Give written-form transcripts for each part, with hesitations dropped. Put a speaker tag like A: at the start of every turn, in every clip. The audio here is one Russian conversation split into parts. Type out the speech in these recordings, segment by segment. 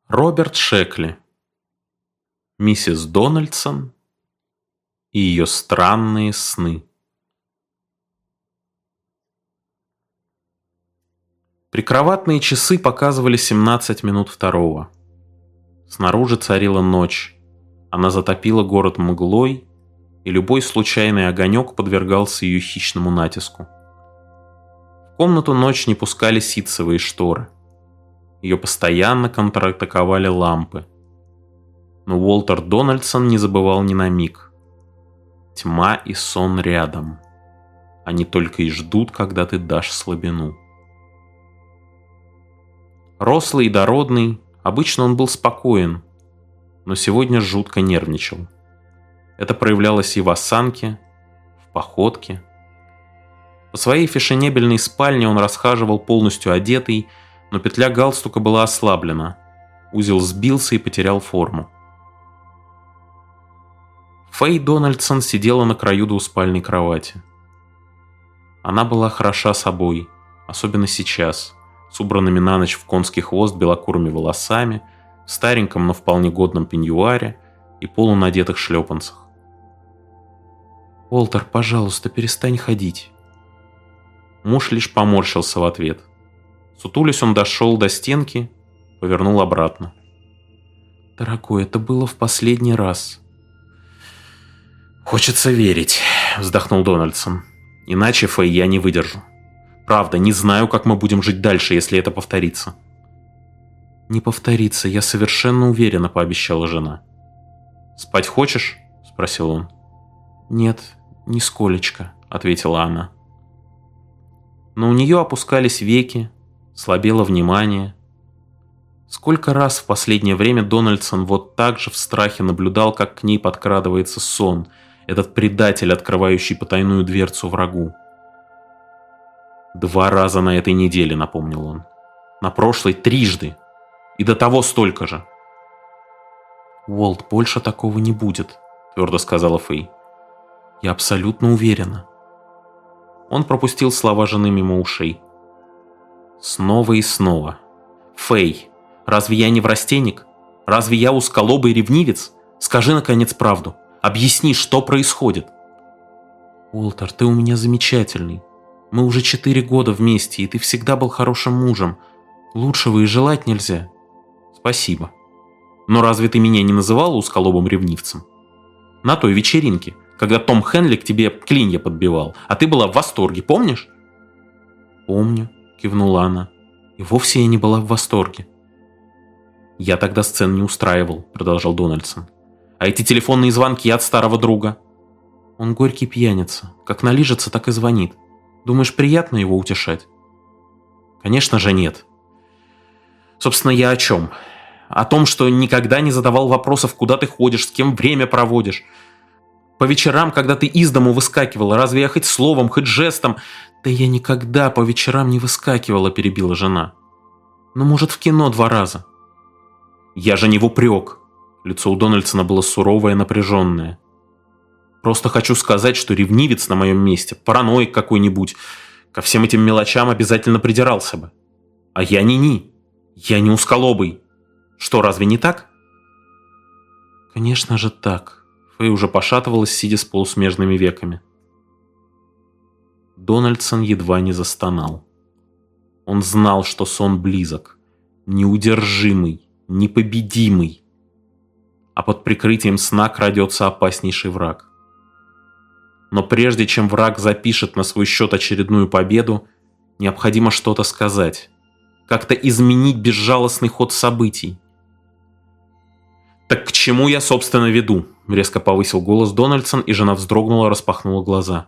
A: Роберт Шекли, миссис Дональдсон и ее странные сны. Прикроватные часы показывали 17 минут второго. Снаружи царила ночь. Она затопила город мглой, и любой случайный огонек подвергался ее хищному натиску. В комнату ночь не пускали ситцевые шторы. Ее постоянно контратаковали лампы. Но Уолтер Дональдсон не забывал ни на миг. Тьма и сон рядом. Они только и ждут, когда ты дашь слабину. Рослый и дородный, обычно он был спокоен, но сегодня жутко нервничал. Это проявлялось и в осанке, в походке. По своей фешенебельной спальне он расхаживал полностью одетый, но петля галстука была ослаблена. Узел сбился и потерял форму. Фэй Дональдсон сидела на краю двуспальной кровати. Она была хороша собой, особенно сейчас, с убранными на ночь в конский хвост белокурыми волосами, в стареньком, но вполне годном пеньюаре и полунадетых шлепанцах. «Уолтер, пожалуйста, перестань ходить». Муж лишь поморщился в ответ. Сутулясь, он дошел до стенки, повернул обратно. «Дорогой, это было в последний раз». «Хочется верить», — вздохнул Дональдсон. «Иначе, Фэй, я не выдержу. Правда, не знаю, как мы будем жить дальше, если это повторится». «Не повторится, я совершенно уверена», — пообещала жена. «Спать хочешь?» — спросил он. «Нет, нисколечко», — ответила она. Но у нее опускались веки, слабело внимание. Сколько раз в последнее время Дональдсон вот так же в страхе наблюдал, как к ней подкрадывается сон, этот предатель, открывающий потайную дверцу врагу. 2 раза на этой неделе, напомнил он. На прошлой 3. И до того столько же. «Уолт, больше такого не будет», — твердо сказала Фэй. «Я абсолютно уверена». Он пропустил слова жены мимо ушей. Снова и снова. «Фэй, разве я не врастенник? Разве я узколобый ревнивец? Скажи, наконец, правду. Объясни, что происходит». «Уолтер, ты у меня замечательный. Мы уже 4 года вместе, и ты всегда был хорошим мужем. Лучшего и желать нельзя». «Спасибо. Но разве ты меня не называла узколобым ревнивцем? На той вечеринке, когда Том Хенли к тебе клинья подбивал, а ты была в восторге, помнишь?» «Помню», — кивнула она. «И вовсе я не была в восторге». «Я тогда сцен не устраивал», — продолжал Дональдсон. «А эти телефонные звонки от старого друга?» «Он горький пьяница. Как налижется, так и звонит. Думаешь, приятно его утешать?» «Конечно же нет. Собственно, я о чем? О том, что никогда не задавал вопросов, куда ты ходишь, с кем время проводишь. По вечерам, когда ты из дому выскакивала, разве я хоть словом, хоть жестом...» «Да я никогда по вечерам не выскакивала», — перебила жена. «Ну, может, в кино 2 раза». «Я же не в упрек». Лицо у Дональдсона было суровое и напряженное. «Просто хочу сказать, что ревнивец на моем месте, параноик какой-нибудь, ко всем этим мелочам обязательно придирался бы. А я ни-ни. Я не узколобый. Что, разве не так?» «Конечно же так». Фэй уже пошатывалась, сидя с полусмежными веками. Дональдсон едва не застонал. Он знал, что сон близок, неудержимый, непобедимый. А под прикрытием сна крадется опаснейший враг. Но прежде чем враг запишет на свой счет очередную победу, необходимо что-то сказать, как-то изменить безжалостный ход событий. «Так к чему я, собственно, веду?» — резко повысил голос Дональдсон, и жена вздрогнула, распахнула глаза.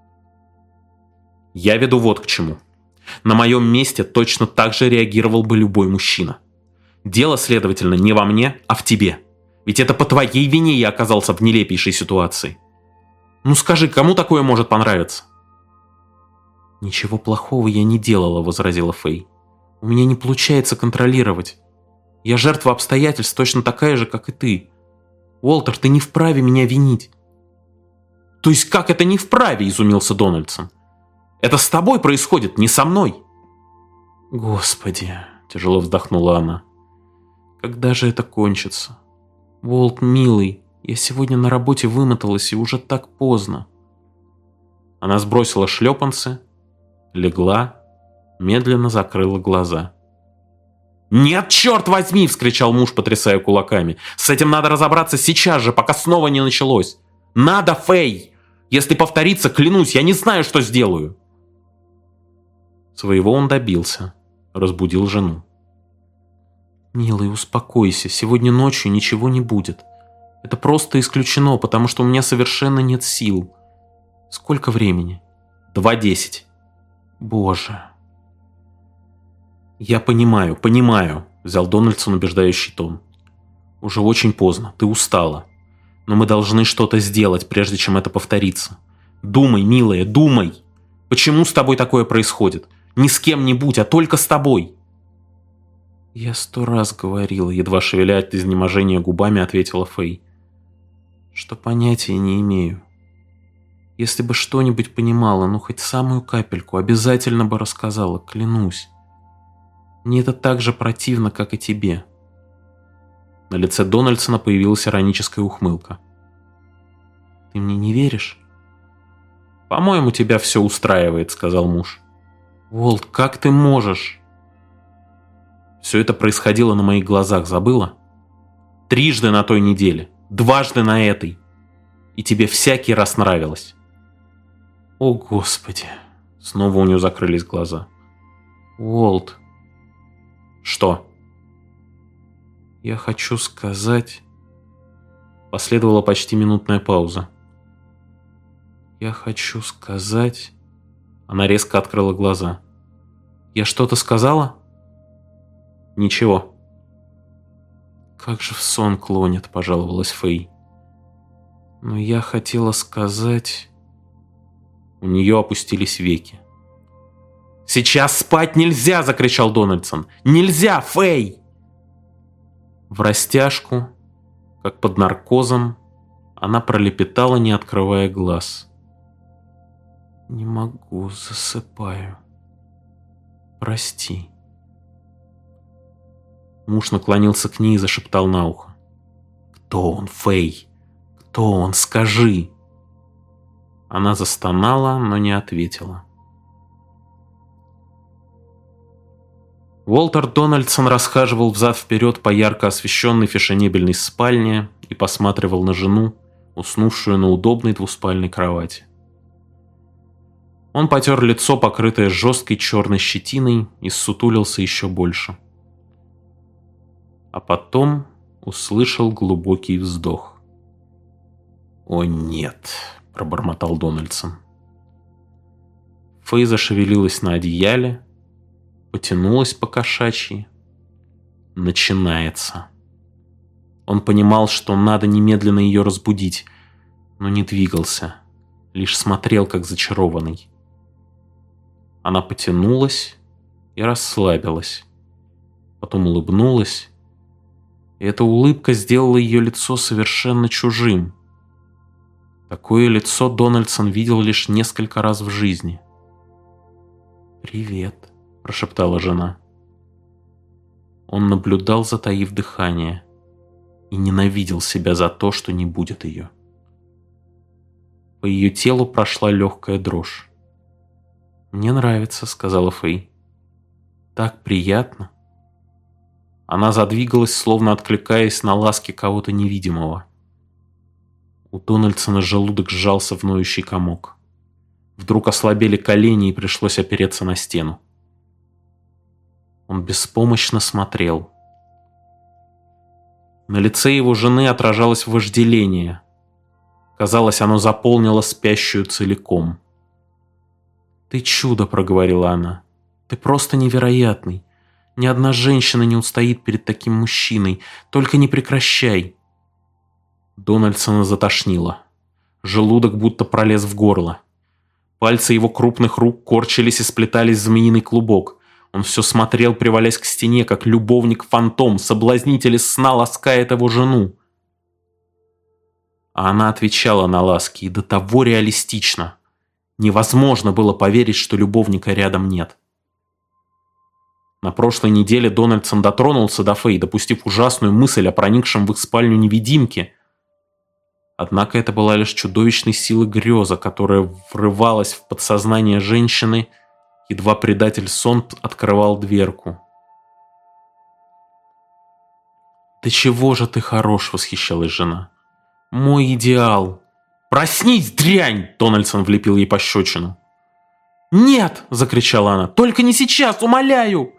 A: «Я веду вот к чему. На моем месте точно так же реагировал бы любой мужчина. Дело, следовательно, не во мне, а в тебе. Ведь это по твоей вине я оказался в нелепейшей ситуации. Ну скажи, кому такое может понравиться?» «Ничего плохого я не делала», — возразила Фэй. «У меня не получается контролировать. Я жертва обстоятельств точно такая же, как и ты. Уолтер, ты не вправе меня винить». «То есть как это не вправе?» — изумился Дональдсон. «Это с тобой происходит, не со мной». «Господи», — тяжело вздохнула она. Когда же это кончится? Уолт, милый, я сегодня на работе вымоталась, и уже так поздно. Она сбросила шлепанцы, легла, медленно закрыла глаза. «Нет, черт возьми!» – вскричал муж, потрясая кулаками. «С этим надо разобраться сейчас же, пока снова не началось! Надо, Фэй! Если повторится, клянусь, я не знаю, что сделаю!» Своего он добился, разбудил жену. «Милый, успокойся, сегодня ночью ничего не будет. Это просто исключено, потому что у меня совершенно нет сил. Сколько времени?» 2:10. «Боже!» «Я понимаю», — взял Дональдсон убеждающий тон. «Уже очень поздно, ты устала. Но мы должны что-то сделать, прежде чем это повторится. Думай, милая, думай! Почему с тобой такое происходит? Не с кем-нибудь, а только с тобой!» «Я 100 раз говорила», — едва шевеля от изнеможения губами, ответила Фэй, «что понятия не имею. Если бы что-нибудь понимала, ну хоть самую капельку, обязательно бы рассказала, клянусь. Мне это так же противно, как и тебе». На лице Дональдсона появилась ироническая ухмылка. «Ты мне не веришь?» «По-моему, тебя все устраивает», — сказал муж. «Уолт, как ты можешь?» «Все это происходило на моих глазах, забыла? 3 на той неделе, 2 на этой. И тебе всякий раз нравилось». «О, Господи!» Снова у нее закрылись глаза. «Уолт!» «Что?» «Я хочу сказать...» Последовала почти минутная пауза. «Я хочу сказать...» Она резко открыла глаза. «Я что-то сказала?» «Ничего». «Как же в сон клонит», — пожаловалась Фэй. «Но я хотела сказать...» У нее опустились веки. «Сейчас спать нельзя!» — закричал Дональдсон. «Нельзя, Фэй!» В растяжку, как под наркозом, она пролепетала, не открывая глаз. «Не могу, засыпаю. Прости». Муж наклонился к ней и зашептал на ухо. «Кто он, Фэй? Кто он? Скажи!» Она застонала, но не ответила. Уолтер Дональдсон расхаживал взад-вперед по ярко освещенной фешенебельной спальне и посматривал на жену, уснувшую на удобной двуспальной кровати. Он потер лицо, покрытое жесткой черной щетиной, и ссутулился еще больше. А потом услышал глубокий вздох. «О нет!» – пробормотал Дональдсон. Фэй зашевелилась на одеяле, потянулась по-кошачьи. Начинается. Он понимал, что надо немедленно ее разбудить, но не двигался, лишь смотрел, как зачарованный. Она потянулась и расслабилась, потом улыбнулась, и эта улыбка сделала ее лицо совершенно чужим. Такое лицо Дональдсон видел лишь несколько раз в жизни. «Привет», — прошептала жена. Он наблюдал, затаив дыхание, и ненавидел себя за то, что не будет ее. По ее телу прошла легкая дрожь. «Мне нравится», — сказала Фэй. «Так приятно». Она задвигалась, словно откликаясь на ласки кого-то невидимого. У Дональдсона желудок сжался в ноющий комок. Вдруг ослабели колени, и пришлось опереться на стену. Он беспомощно смотрел. На лице его жены отражалось вожделение. Казалось, оно заполнило спящую целиком. «Ты чудо», — проговорила она. «Ты просто невероятный. Ни одна женщина не устоит перед таким мужчиной. Только не прекращай». Дональдсона затошнило. Желудок будто пролез в горло. Пальцы его крупных рук корчились и сплетались в змеиный клубок. Он все смотрел, привалясь к стене, как любовник-фантом, соблазнитель из сна ласкает его жену. А она отвечала на ласки, и до того реалистично. Невозможно было поверить, что любовника рядом нет. На прошлой неделе Дональдсон дотронулся до Фэй, допустив ужасную мысль о проникшем в их спальню невидимке. Однако это была лишь чудовищной силы греза, которая врывалась в подсознание женщины, едва предатель сон открывал дверку. «Да чего же ты хорош!» — восхищалась жена. «Мой идеал!» «Проснись, дрянь!» — Дональдсон влепил ей пощечину. «Нет!» — закричала она. «Только не сейчас, умоляю!»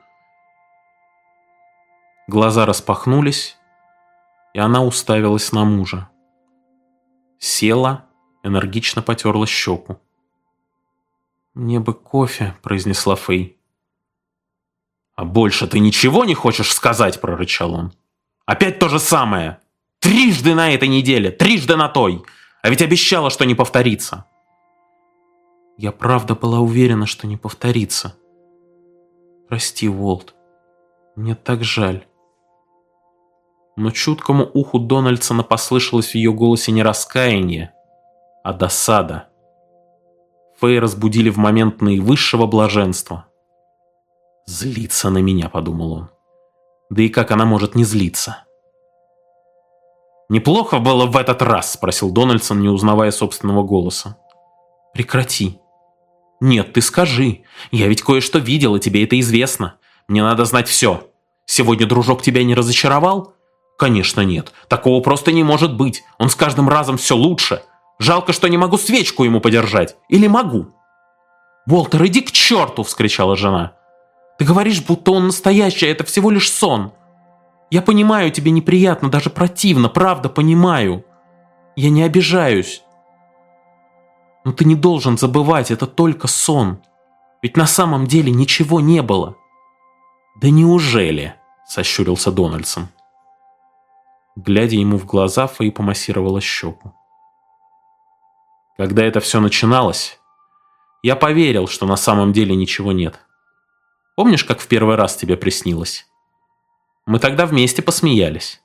A: Глаза распахнулись, и она уставилась на мужа. Села, энергично потерла щеку. «Мне бы кофе», — произнесла Фэй. «А больше ты ничего не хочешь сказать?» — прорычал он. «Опять то же самое! Трижды на этой неделе, трижды на той! А ведь обещала, что не повторится!» «Я правда была уверена, что не повторится. Прости, Уолт, мне так жаль». Но чуткому уху Дональдсона послышалось в ее голосе не раскаяние, а досада. Фэй разбудили в момент наивысшего блаженства. «Злится на меня», — подумал он. «Да и как она может не злиться?» «Неплохо было в этот раз?» — спросил Дональдсон, не узнавая собственного голоса. «Прекрати». «Нет, ты скажи. Я ведь кое-что видел, и тебе это известно. Мне надо знать все. Сегодня дружок тебя не разочаровал?» «Конечно нет. Такого просто не может быть. Он с каждым разом все лучше. Жалко, что не могу свечку ему подержать. Или могу?» «Уолтер, иди к черту!» — вскричала жена. «Ты говоришь, будто он настоящий, а это всего лишь сон. Я понимаю, тебе неприятно, даже противно, правда понимаю. Я не обижаюсь. Но ты не должен забывать, это только сон. Ведь на самом деле ничего не было». «Да неужели?» — сощурился Дональдсон. Глядя ему в глаза, Фэй помассировала щеку. «Когда это все начиналось, я поверил, что на самом деле ничего нет. Помнишь, как в первый раз тебе приснилось? Мы тогда вместе посмеялись».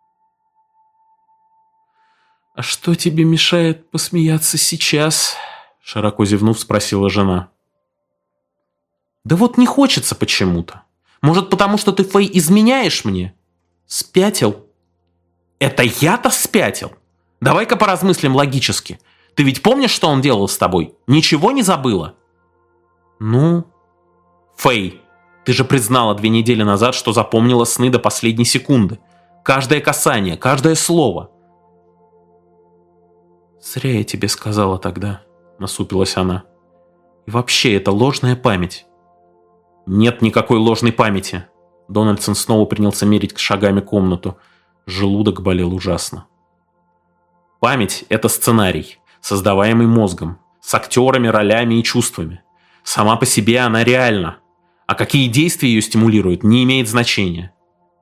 A: «А что тебе мешает посмеяться сейчас?» — широко зевнув, спросила жена. «Да вот не хочется почему-то. Может, потому что ты, Фэй, изменяешь мне? Спятил?» «Это я-то спятил? Давай-ка поразмыслим логически. Ты ведь помнишь, что он делал с тобой? Ничего не забыла?» «Ну?» «Фэй, ты же признала 2 недели назад, что запомнила сны до последней секунды. Каждое касание, каждое слово». «Зря я тебе сказала тогда», — насупилась она. «И вообще, это ложная память». «Нет никакой ложной памяти». Дональдсон снова принялся мерить шагами комнату. Желудок болел ужасно. «Память — это сценарий, создаваемый мозгом, с актерами, ролями и чувствами. Сама по себе она реальна. А какие действия ее стимулируют, не имеет значения».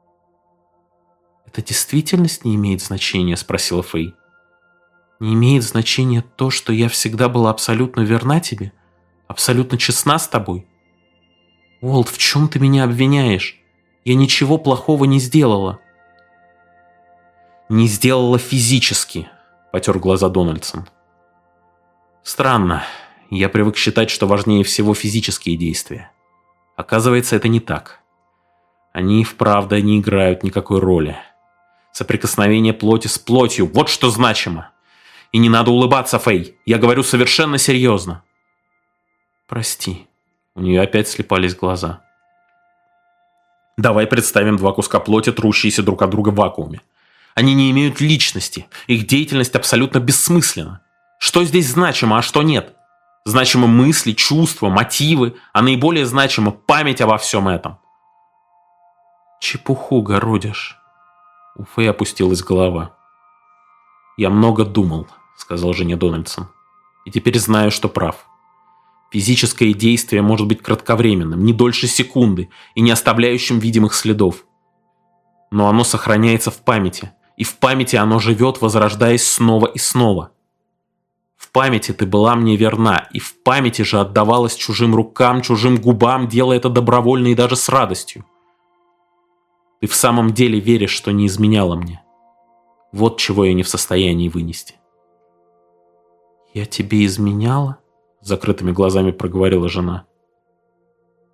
A: «Это действительность не имеет значения?» — спросила Фэй. «Не имеет значения то, что я всегда была абсолютно верна тебе? Абсолютно честна с тобой? Уолт, в чем ты меня обвиняешь? Я ничего плохого не сделала». «Не сделала физически», — потер глаза Дональдсон. «Странно. Я привык считать, что важнее всего физические действия. Оказывается, это не так. Они и вправду не играют никакой роли. Соприкосновение плоти с плотью — вот что значимо. И не надо улыбаться, Фэй. Я говорю совершенно серьезно». «Прости». У нее опять слепались глаза. «Давай представим 2 куска плоти, трущиеся друг от друга в вакууме. Они не имеют личности. Их деятельность абсолютно бессмысленна. Что здесь значимо, а что нет? Значимы мысли, чувства, мотивы, а наиболее значима память обо всем этом». «Чепуху городишь». У Фэй опустилась голова. «Я много думал», — сказал жене Дональдсон. «И теперь знаю, что прав. Физическое действие может быть кратковременным, не дольше секунды и не оставляющим видимых следов. Но оно сохраняется в памяти, и в памяти оно живет, возрождаясь снова и снова. В памяти ты была мне верна, и в памяти же отдавалась чужим рукам, чужим губам, делая это добровольно и даже с радостью. Ты в самом деле веришь, что не изменяла мне. Вот чего я не в состоянии вынести». «Я тебе изменяла?» — закрытыми глазами проговорила жена.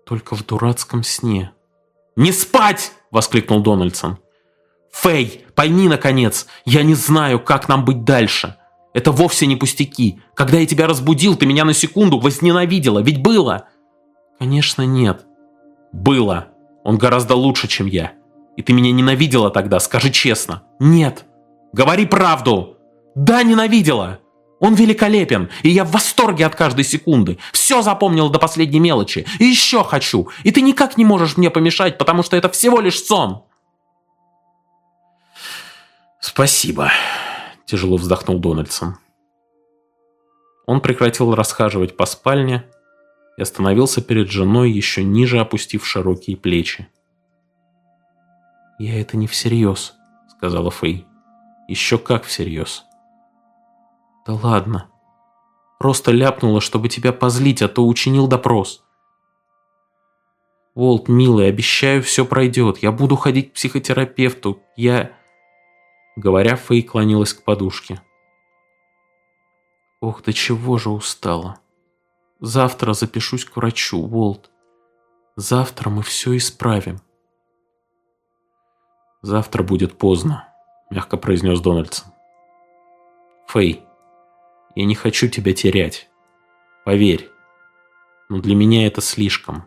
A: Только в дурацком сне. «Не спать!» — воскликнул Дональдсон. «Фэй, пойми, наконец, я не знаю, как нам быть дальше. Это вовсе не пустяки. Когда я тебя разбудил, ты меня на секунду возненавидела, ведь было?» «Конечно, нет». «Было. Он гораздо лучше, чем я. И ты меня ненавидела тогда, скажи честно». «Нет». «Говори правду!» «Да, ненавидела. Он великолепен, и я в восторге от каждой секунды. Все запомнил до последней мелочи. И еще хочу. И ты никак не можешь мне помешать, потому что это всего лишь сон». «Спасибо», — тяжело вздохнул Дональдсон. Он прекратил расхаживать по спальне и остановился перед женой, еще ниже опустив широкие плечи. «Я это не всерьез», — сказала Фэй. «Еще как всерьез». «Да ладно. Просто ляпнула, чтобы тебя позлить, а то учинил допрос». «Уолт, милый, обещаю, все пройдет. Я буду ходить к психотерапевту. Говоря, Фэй клонилась к подушке. «Ох, до чего же устала. Завтра запишусь к врачу, Уолт. Завтра мы все исправим». «Завтра будет поздно», — мягко произнес Дональдсон. «Фэй, я не хочу тебя терять. Поверь, но для меня это слишком».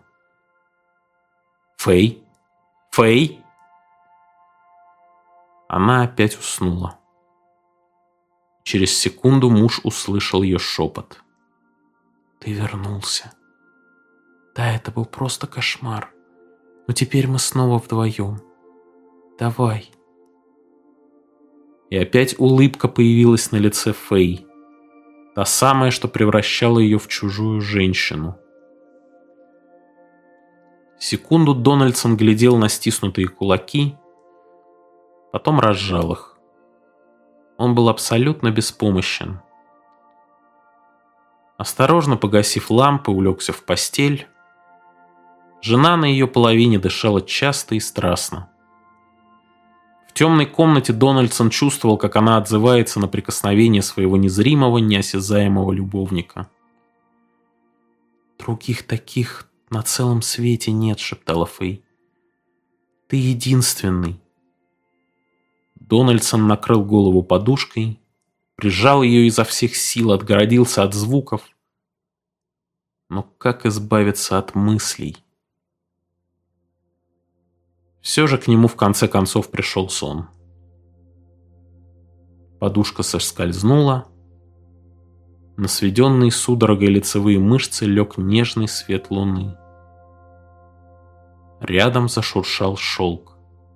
A: «Фэй? Фэй?» Она опять уснула. Через секунду муж услышал ее шепот. «Ты вернулся. Да, это был просто кошмар. Но теперь мы снова вдвоем. Давай». И опять улыбка появилась на лице Фэй. Та самая, что превращала ее в чужую женщину. Секунду Дональдсон глядел на стиснутые кулаки, потом разжал их. Он был абсолютно беспомощен. Осторожно погасив лампы, улегся в постель. Жена на ее половине дышала часто и страстно. В темной комнате Дональдсон чувствовал, как она отзывается на прикосновение своего незримого, неосязаемого любовника. «Других таких на целом свете нет», — шептала Фэй. «Ты единственный». Дональдсон накрыл голову подушкой, прижал ее изо всех сил, отгородился от звуков. Но как избавиться от мыслей? Все же к нему в конце концов пришел сон. Подушка соскользнула. На сведенные судорогой лицевые мышцы лег нежный свет луны. Рядом зашуршал шелк.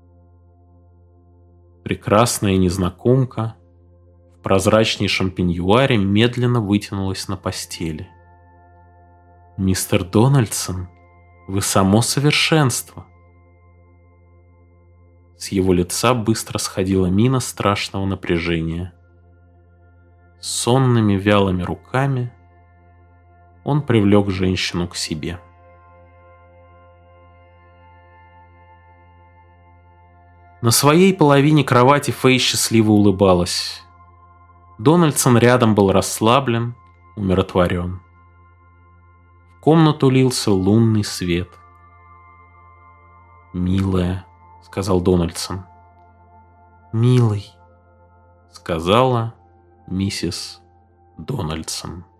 A: Прекрасная незнакомка в прозрачнейшем пеньюаре медленно вытянулась на постели. «Мистер Дональдсон, вы само совершенство!» С его лица быстро сходила мина страшного напряжения. Сонными вялыми руками он привлек женщину к себе. На своей половине кровати Фэй счастливо улыбалась. Дональдсон рядом был расслаблен, умиротворен. В комнату лился лунный свет. «Милая», — сказал Дональдсон. «Милый», — сказала миссис Дональдсон.